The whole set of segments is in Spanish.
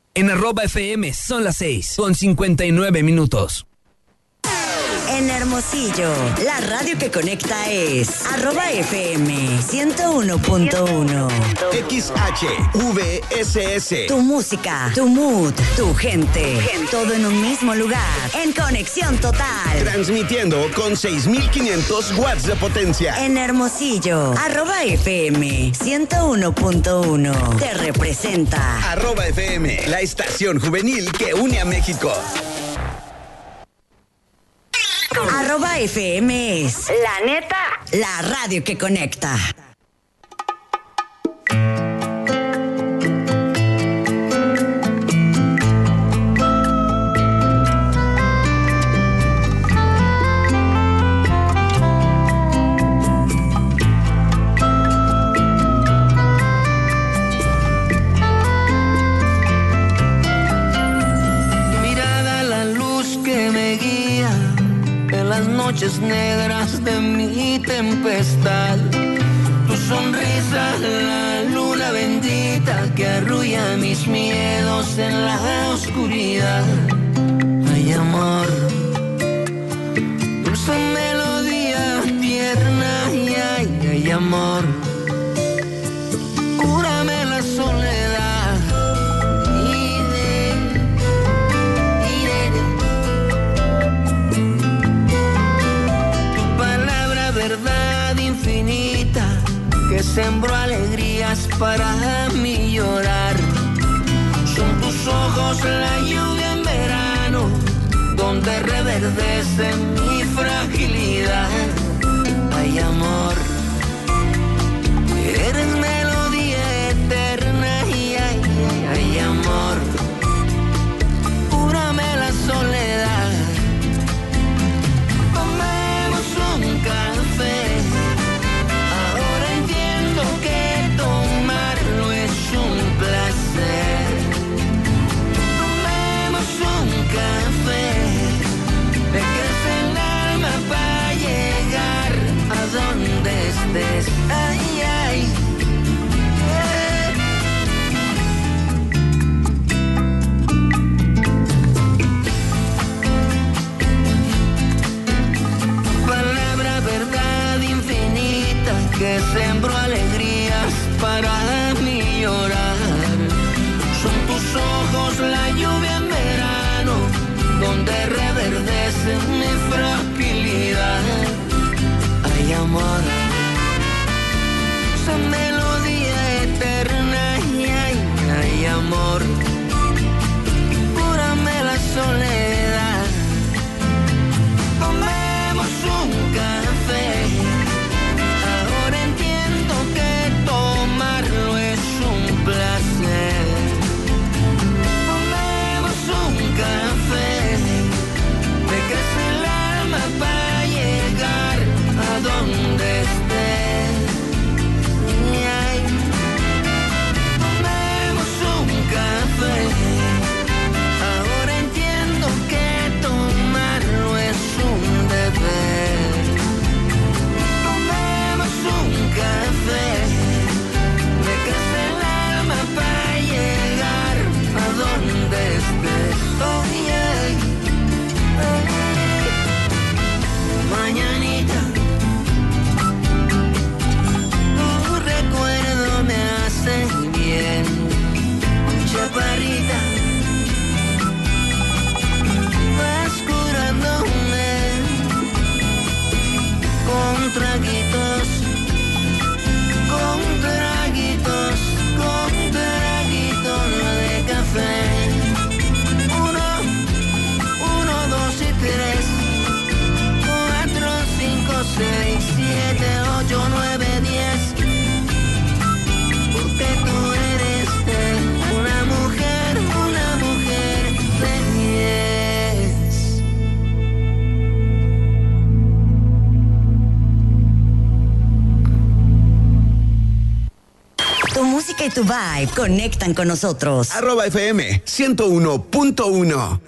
En @FM son las 6:59. En Hermosillo, la radio que conecta es @FM 101.1. XHVSS. Tu música, tu mood, tu gente. Todo en un mismo lugar. En conexión total. Transmitiendo con 6,500 watts de potencia. En Hermosillo, @FM 101.1. Te representa. @FM, la estación juvenil que une a México. @FM es la neta, la radio que conecta. Noches negras de mi tempestad, tu sonrisa, la luna bendita que arrulla mis miedos en la oscuridad. Ay, amor, dulce melodía tierna, ay, amor, cúrame la soledad. Que sembró alegrías para mí llorar. Son tus ojos la lluvia en verano, donde reverdece mi fragilidad. Ay, amor, eres melodía eterna y ay, amor, cúrame la soledad. Tomemos un café. Ay, ay, palabra, verdad infinita que sembró alegrías para mí llorar. Son tus ojos la lluvia en verano, donde reverdece mi fragilidad. Ay, amor, melodía eterna y ay, amor, cúrame la soledad. Tomemos un café. Ahora entiendo que tomarlo es un placer. Tomemos un café. Me crece el alma para llegar a donde estés. Ahora entiendo que tomarlo es un deber. Tomemos un café. Me crece el alma para llegar a donde estés. Oh, yeah. Mañanita, tu recuerdo me hace bien. Chaparrita, vas curándome con traguitos, de café. 1, 2 y 3, 4, 5, 6, 7, 8, 9, 10. Porque tú eres una mujer de 10. Tu música y tu vibe conectan con nosotros. @FM 101.1.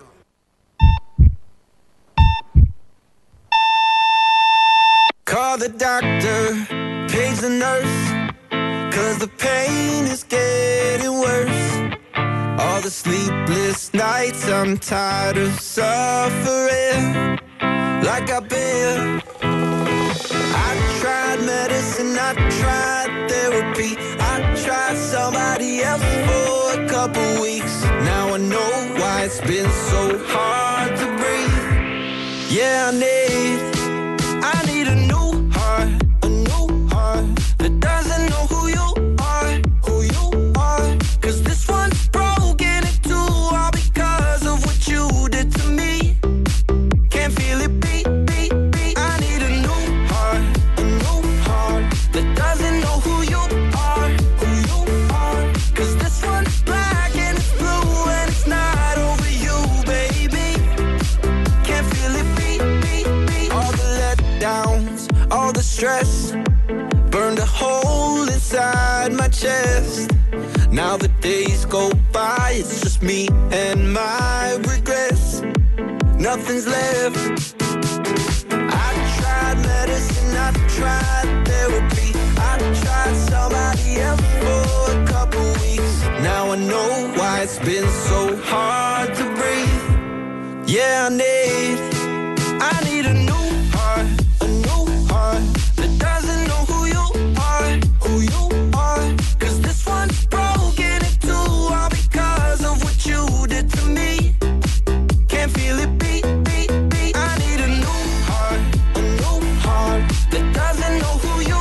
Call the doctor, page the nurse, 'cause the pain is getting worse. All the sleepless nights, I'm tired of suffering like I've been. I tried medicine, I tried therapy, I tried somebody else for a couple weeks. Now I know why it's been so hard to breathe. Yeah, I need a new heart that doesn't know who you are, cause this one's broken in two, all because of what you did to me. Can't feel it beat. I need a new heart that doesn't know who you are, cause this one's black and it's blue and it's not over you, baby. Can't feel it beat. All the letdowns, all the stress burned a hole inside my chest. Now the days go by, it's just me and my regrets. Nothing's left. I tried medicine, I tried therapy, I tried somebody else for a couple weeks. Now I know why it's been so hard to breathe. Yeah, I need a new heart that doesn't know who you are, cause this one's broken in two, all because of what you did to me. Can't feel it beat. I need a new heart that doesn't know who you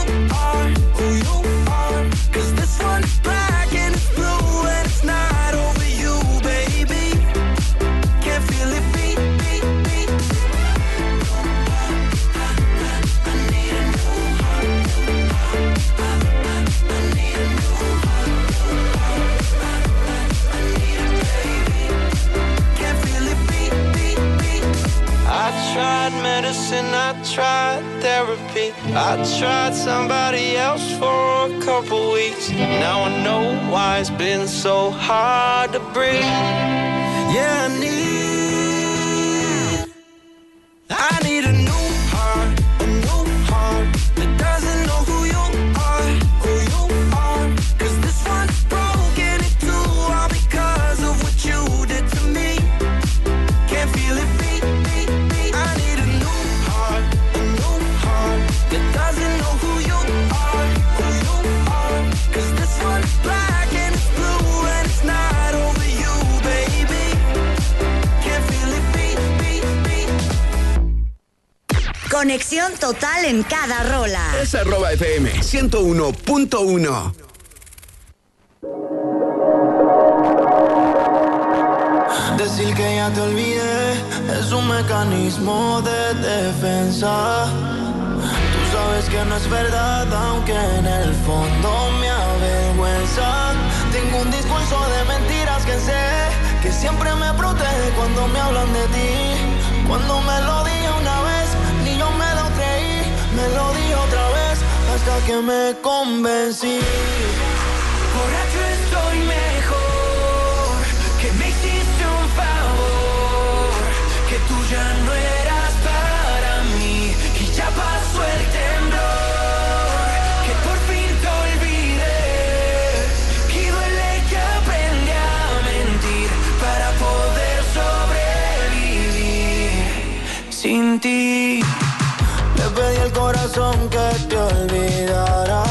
are, cause this one's black and it's blue and it's not over you, baby. Can't feel it beat. I need a new heart. I need a new heart. I need a baby. Can't feel it beat. I tried medicine, I tried therapy, I tried somebody else for a couple weeks. Now I know why it's been so hard to breathe. Yeah, I need a new heart that doesn't know who you are, cause this one's broken in two, all because of what you did to me. Can't feel it beat. I need a new heart that doesn't know who you are, cause this one's black and it's blue and it's not over you, baby. Can't feel it beat. Conexión total en cada rola. Es @FM 101.1. Decir que ya te olvidé es un mecanismo de defensa. Tú sabes que no es verdad, aunque en el fondo me avergüenza. Tengo un discurso de mentiras que sé que siempre me protege cuando me hablan de ti. Cuando me lo dije una vez, ni yo me lo creí. Me lo dije otra vez hasta que me convencí. Borracho estoy mejor, que me hiciste un favor, que tú ya no eras para mí y ya pasó el temblor, que por fin te olvidé, que duele que aprendí a mentir para poder sobrevivir sin ti. Le pedí al corazón que te olvidara,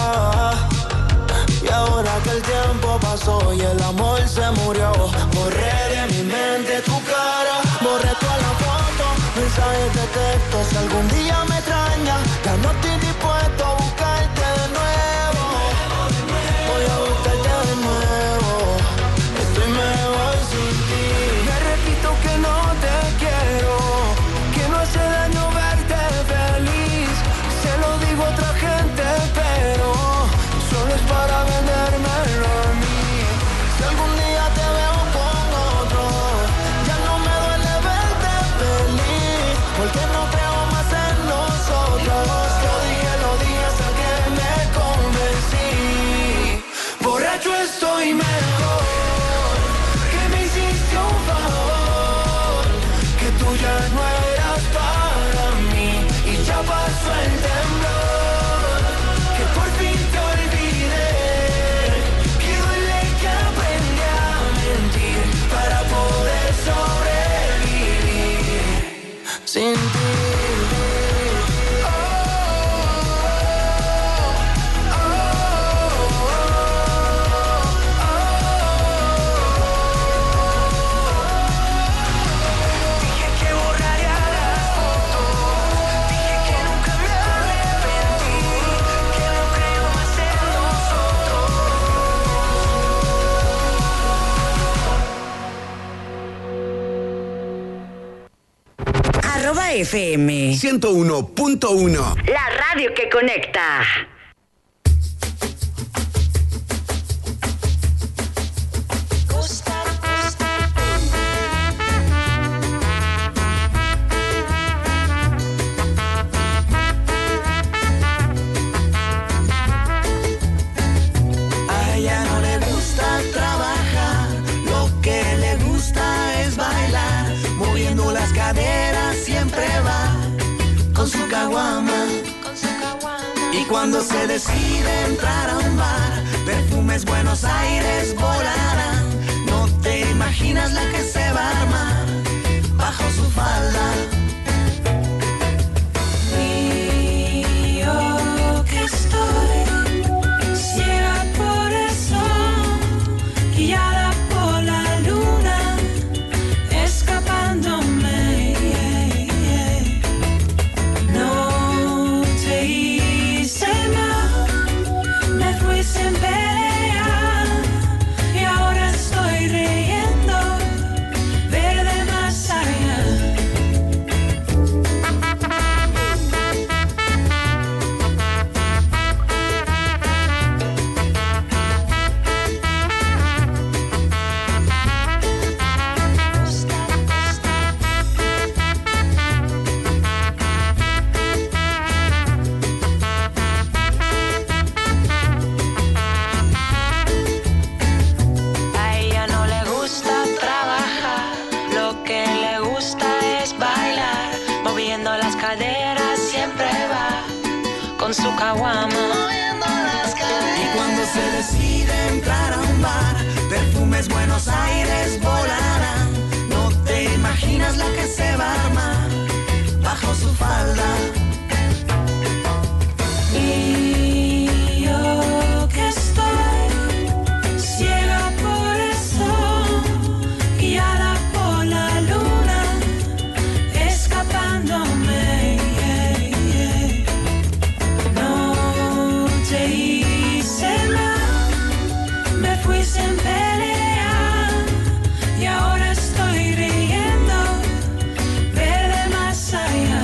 y ahora que el tiempo pasó y el amor se murió, borré de mi mente tu cara, borré toda la foto, mensajes de texto. Si algún día me extraña, ya no estoy dispuesto a buscarte de nuevo. Voy a buscarte de nuevo. Estoy mejor sin ti. Me repito que no te quiero, que no hace daño verte feliz. Se lo digo a otra gente, pero solo es para vendérmelo a mí. Si algún día te veo con otro, ya no me duele verte feliz, porque no creo más en nosotros. Lo dije hasta que me convencí. Borracho estoy mejor, que me hiciste un favor, que tú ya no eras para mí y ya pasó el temblor, que por fin te olvidé, que duele que aprendí a mentir sin ti. FM 101.1. La radio que conecta. A ella no le gusta trabajar, lo que le gusta es bailar, moviendo las caderas siempre va con su caguama. Y cuando se decide entrar a un bar, perfumes Buenos Aires volarán. No te imaginas la que se va a armar bajo su falda. Y yo que estoy ciega por el sol, guiada por la luna, escapándome. No te hice mal, me fui sin pelear y ahora estoy riendo, verde más allá. A ella no le gusta trabajar, lo que le gusta es bailar, moviendo las caderas siempre va con su caguama. Y cuando se decide entrar a un bar, perfumes Buenos Aires volarán. No te imaginas la que se va a armar bajo su falda. Y yo que estoy ciega por el sol, guiada por la luna, escapándome. No te hice mal, me fui sin pelear y ahora estoy riendo, verde más allá.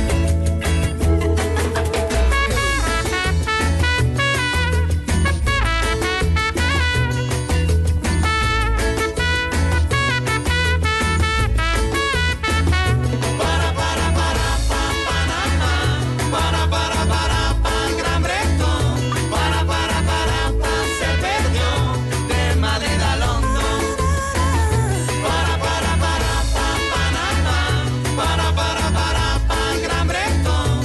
Gran Bretón, se perdió de Madrid a London. Gran Bretón,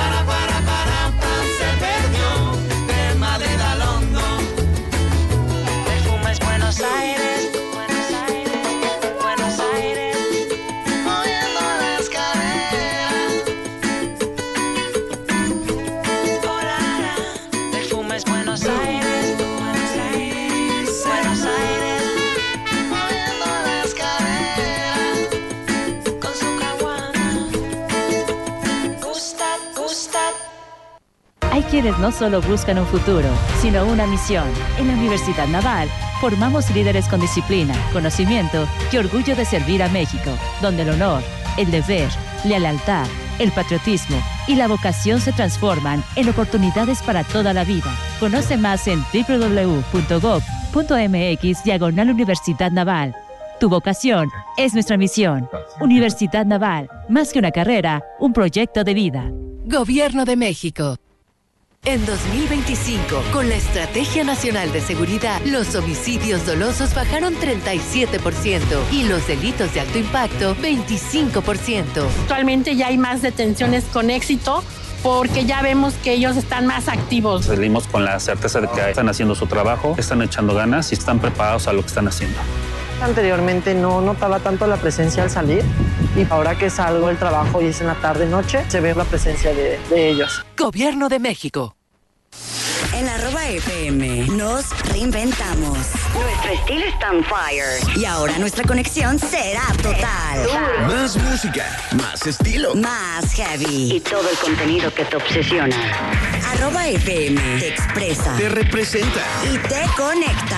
se perdió de Madrid a London. Perfumes Buenos Aires, Buenos Aires, Buenos Aires. Moviendo las caderas. Volará. Perfumes Buenos Aires, Buenos Aires, Buenos Aires. Moviendo las caderas. Con su caguana. Gustat, gustat. Hay quienes no solo buscan un futuro, sino una misión. En la Universidad Naval formamos líderes con disciplina, conocimiento y orgullo de servir a México, donde el honor, el deber, la lealtad, el patriotismo y la vocación se transforman en oportunidades para toda la vida. Conoce más en www.gov.mx/Universidad Naval. Tu vocación es nuestra misión. Universidad Naval, más que una carrera, un proyecto de vida. Gobierno de México. En 2025, con la Estrategia Nacional de Seguridad, los homicidios dolosos bajaron 37% y los delitos de alto impacto 25%. Actualmente ya hay más detenciones con éxito porque ya vemos que ellos están más activos. Salimos con la certeza de que están haciendo su trabajo, están echando ganas y están preparados a lo que están haciendo. Anteriormente no notaba tanto la presencia al salir, Y ahora que salgo del trabajo y es en la tarde-noche, se ve la presencia de ellos. Gobierno de México. En @FM nos reinventamos. Nuestro estilo está on fire. Y ahora nuestra conexión será total. Más música, más estilo, más heavy. Y todo el contenido que te obsesiona. @FM te expresa, te representa y te conecta.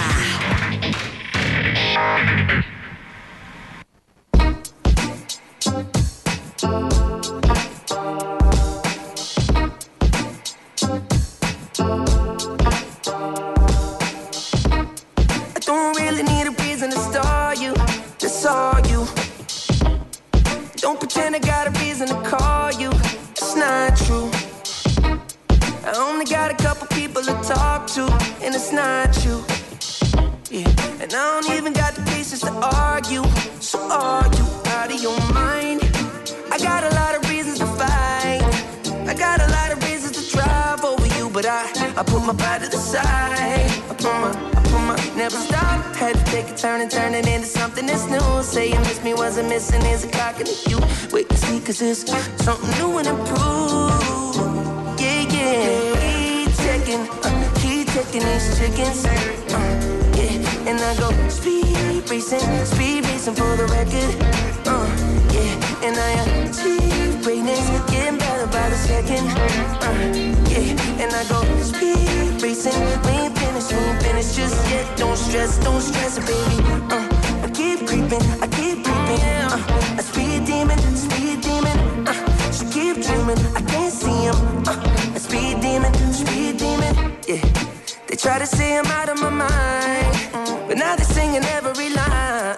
Don't really need a reason to star you, that's all you. Don't pretend I got a reason to call you, it's not true. I only got a couple people to talk to, and it's not you. Yeah. And I don't even got the patience to argue, so are you out of your mind? I got a lot of reasons to fight, I got a lot of reasons to drive over you, but I put my pride to the side. I put my never stop. Had to take a turn and turn it into something that's new. Say you miss me, wasn't missing, is a cock in you. Wait and see, cause it's something new and improved. Yeah, yeah. Keep checking these chickens. Yeah, and I go speed racing for the record. Yeah, and I achieve greatness, getting better by the second. Yeah, and I go speed racing. We ain't finished just yet. Don't stress it, baby. I keep creeping. A speed demon. She keep dreaming, I can't see him. A speed demon. Yeah, they try to say I'm out of my mind, but now they're singing every line.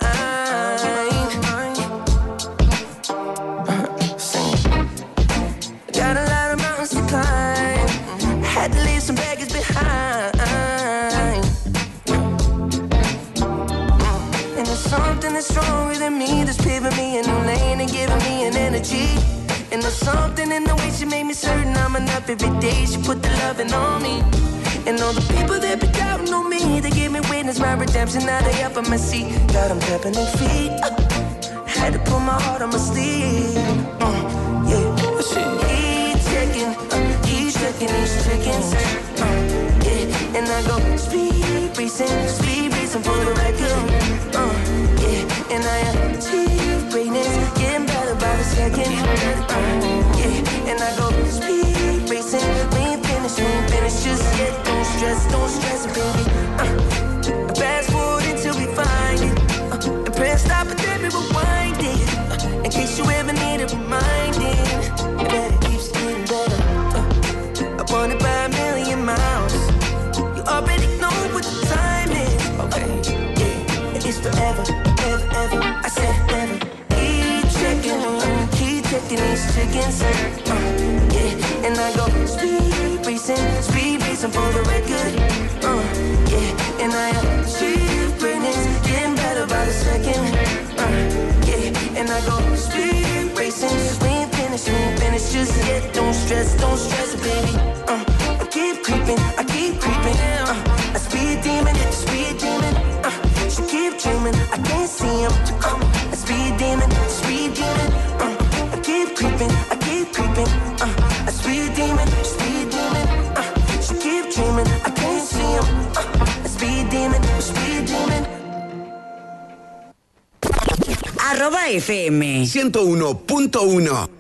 Got a lot of mountains to climb, had to leave some baggage behind. And there's something that's stronger than me, that's paving me a new lane and giving me an energy. And there's something in the way she made me certain I'm enough every day. She put the loving on me. And all the people that be doubting on me, they gave me witness my redemption. Now they up on my seat, got them tapping their feet. Had to put my heart on my sleeve. Yeah, he's checking these chickens. Yeah, and I go speed racing for the record. Yeah, and I achieve greatness, getting better by the second. Yeah, and I go speed racing. We ain't finished just yet. Don't stress it, baby. Fast forward until we find it. And press stop and then we rewind it. In case you ever need it reminding. And that it keeps getting better. I want it by a million miles. You already know what the time is. Okay, yeah, it's forever, ever. I said never. Keep checking these chickens. Yeah, and I go speed racing for the record. Yeah, and I achieve greatness, getting better by the second. Yeah, and I go speed racing. We ain't finished just yet. Don't stress it, baby. I keep creeping. A speed demon. She keep dreaming, I can't see him. A speed demon. I keep creeping. A speed demon. She keep dreaming, I can't see him. A speed demon. @FM 101.1